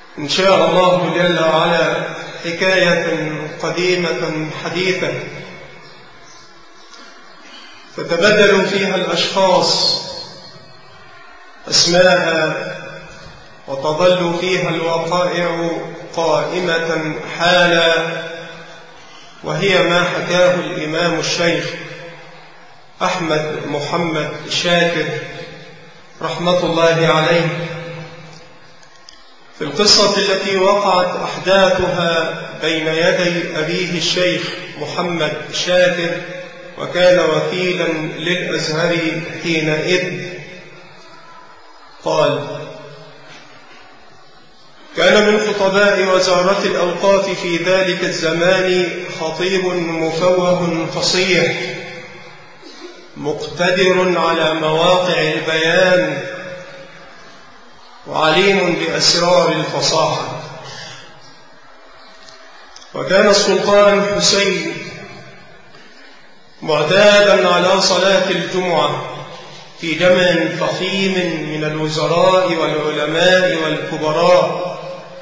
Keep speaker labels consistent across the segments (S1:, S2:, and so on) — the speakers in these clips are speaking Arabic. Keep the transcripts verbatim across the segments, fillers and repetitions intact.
S1: إن شاء الله جل وعلا حكاية قديمة حديثة فتبدل فيها الأشخاص أسماءها وتظل فيها الوقائع قائمة حالا، وهي ما حكاه الإمام الشيخ أحمد محمد شاكر رحمة الله عليه في القصة التي وقعت أحداثها بين يدي أبيه الشيخ محمد شاكر، وكان وكيلا للأزهر حينئذ. قال: كان من خطباء وزارة الأوقاف في ذلك الزمان خطيب مفوه فصيح مقتدر على مواقع البيان وعليم بأسرار الفصاحة. وكان السلطان حسين معتادا على صلاة الجمعة في جمع فخيم من الوزراء والعلماء والكبراء،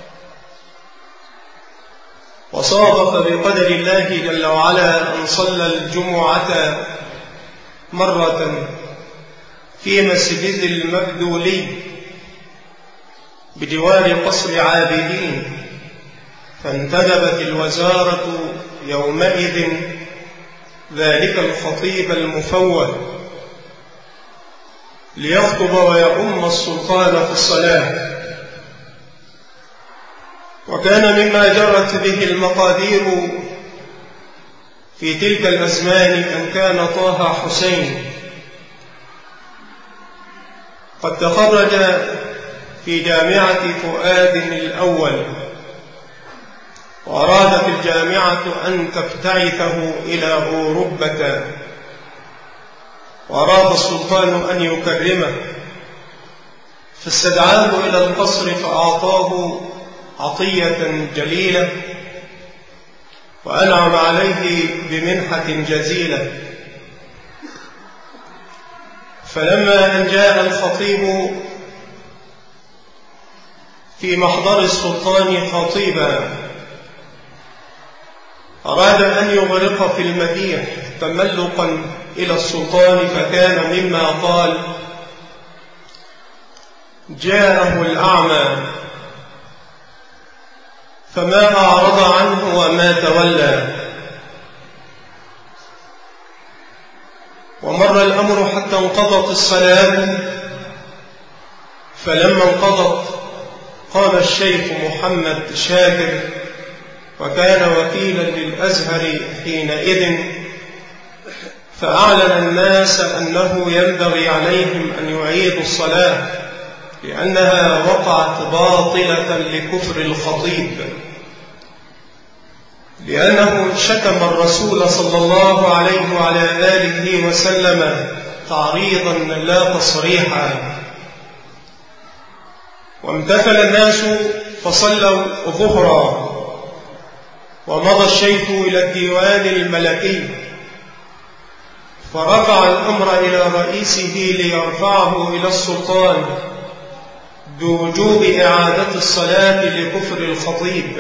S1: وصادف بقدر الله جل وعلا أن صلى الجمعة مرة في مسجد المبذولي بجوار قصر عابدين، فانتدبت الوزارة يومئذ ذلك الخطيب المفوه ليخطب ويؤم السلطان في الصلاة. وكان مما جرت به المقادير في تلك الأزمان أن كان طه حسين قد تخرج في جامعة فؤاد الأول، وأرادت الجامعة أن تبتعثه إلى أوروبا، وأراد السلطان أن يكرمه، فاستدعاه إلى القصر فأعطاه عطية جليلة وأنعم عليه بمنحة جزيلة. فلما أن جاء الخطيب في محضر السلطان خطيبا أراد أن يغرق في المديح تملقا إلى السلطان، فكان مما قال: جاءه الأعمى فما أعرض عنه وما تولى. ومر الأمر حتى انقضت الصلاة، فلما انقضت قام الشيخ محمد شاكر، وكان وكيلا للأزهر حينئذ، فأعلن الناس أنه ينبغي عليهم أن يعيدوا الصلاة لأنها وقعت باطلة لكفر الخطيب، لأنه شتم الرسول صلى الله عليه وعلى آله وسلم تعريضا لا تصريحا. وامتثل الناس فصلوا ظهرا، ومضى الشيخ إلى الديوان الملكي فرفع الأمر إلى رئيسه ليرفعه إلى السلطان بوجوب إعادة الصلاة لكفر الخطيب.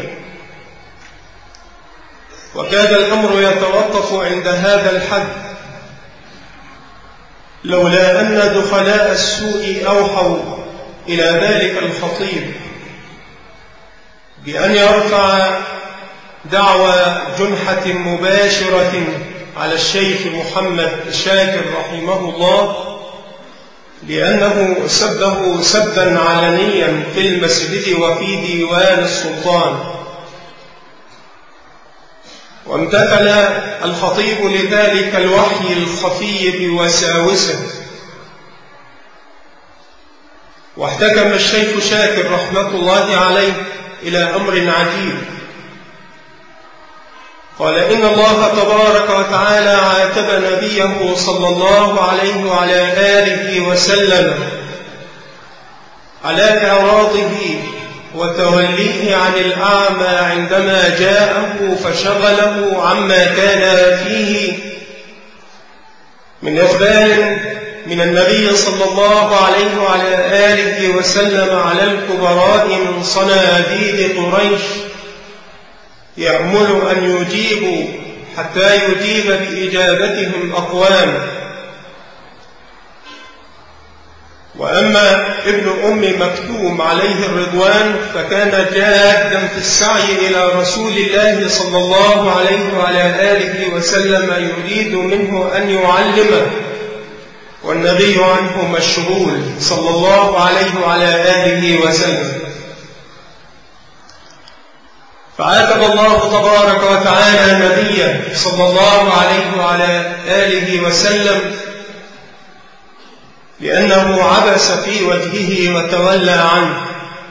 S1: وكاد الأمر يتوقف عند هذا الحد، لولا أن دخلاء السوء أوحوا إلى ذلك الخطيب بأن يرفع دعوى جنحة مباشرة على الشيخ محمد شاكر رحمه الله، لأنه سبه سبا علنيا في المسجد وفي ديوان السلطان. وامتثل الخطيب لذلك الوحي الخفي بوساوسه، واحتكم الشيخ شاكر رحمة الله عليه إلى أمر عجيب. قال: إن الله تبارك وتعالى عاتب نبيه صلى الله عليه وعلى آله وسلم على إعراضه وتوليه عن الأعمى عندما جاءه فشغله عما كان فيه من إخبار من النبي صلى الله عليه وعلى آله وسلم على الكبراء من صناديد قريش يأمل أن يجيبوا حتى يجيب بإجابتهم أقوام. وأما ابن أم مكتوم عليه الرضوان فكان جادا في السعي إلى رسول الله صلى الله عليه وعلى آله وسلم يريد منه أن يعلمه، والنبي عنه مشغول صلى الله عليه وعلى آله وسلم. فعاتب الله تبارك وتعالى نبيه صلى الله عليه وعلى آله وسلم لأنه عبس في وجهه وتولى عنه،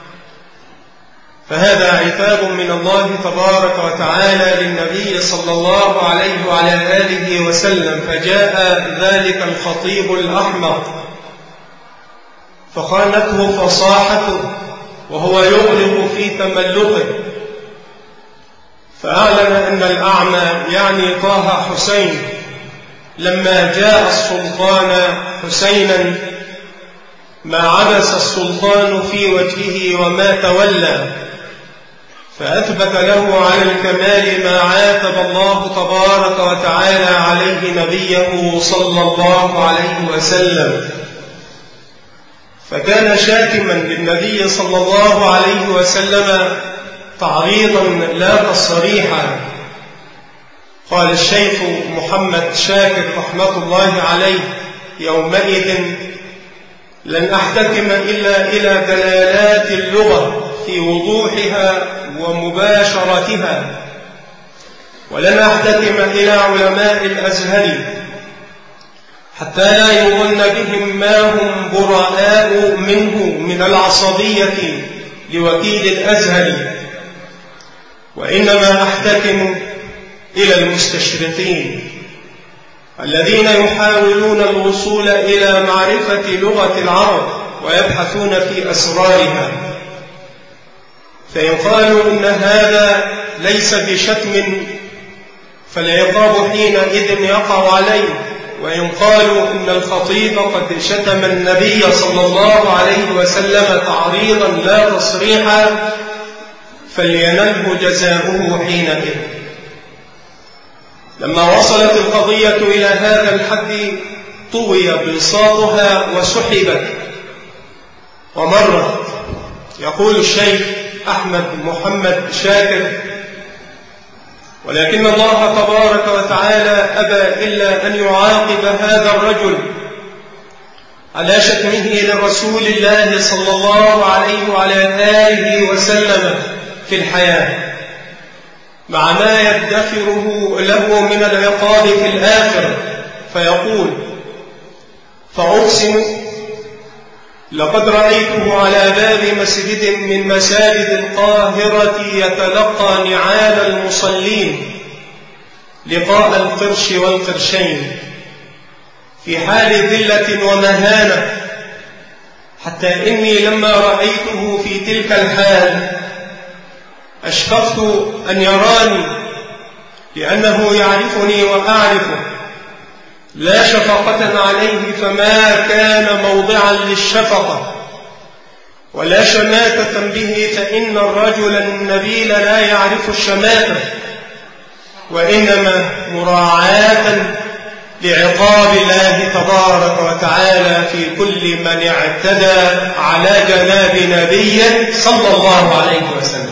S1: فهذا عتاب من الله تبارك وتعالى للنبي صلى الله عليه وعلى آله وسلم. فجاء ذلك الخطيب الأحمق فخانته فصاحته وهو يغلق في تملقه، فأعلن أن الأعمى يعني طه حسين لما جاء السلطان حسينا ما عبس السلطان في وجهه وما تولى، فأثبت له على الكمال ما عاتب الله تبارك وتعالى عليه نبيه صلى الله عليه وسلم. فكان شاتما للنبي صلى الله عليه وسلم تعريضا لا تصريحا. قال الشيخ محمد شاكر رحمة الله عليه يومئذ: لن أحتكم إلا إلى دلالات اللغة في وضوحها ومباشرتها، ولن أحتكم إلى علماء الأزهر حتى لا يظن بهم ما هم براء منه من العصبية لوكيل الأزهر، وإنما أحتكم إلى المستشرقين الذين يحاولون الوصول إلى معرفة لغة العرب ويبحثون في أسرارها. فإن قالوا إن هذا ليس بشتم فالعقاب حينئذ يقع عليه، وإن قالوا إن الخطيب قد شتم النبي صلى الله عليه وسلم تعريضا لا تصريحا فلينله جزاؤه حينئذ. لما وصلت القضية إلى هذا الحد طوي بساطها وسحبت ومرت. يقول الشيخ أحمد محمد شاكر: ولكن الله تبارك وتعالى أبى إلا أن يعاقب هذا الرجل على شتمه لرسول الله صلى الله عليه وعلى آله وسلم في الحياة، مع ما يدخره له من العقاب في الآخرة. فيقول: فأقسم لقد رأيته على باب مسجد من مساجد القاهرة يتلقى نعال المصلين لقاء القرش والقرشين في حال ذلة ومهانة، حتى إني لما رأيته في تلك الحال أشفقت أن يراني لأنه يعرفني وأعرفه، لا شفقة عليه فما كان موضعا للشفقة، ولا شماتة به فإن الرجل النبيل لا يعرف الشماتة، وإنما مراعاة لعقاب الله تبارك وتعالى في كل من اعتدى على جناب نبيه صلى الله عليه وسلم.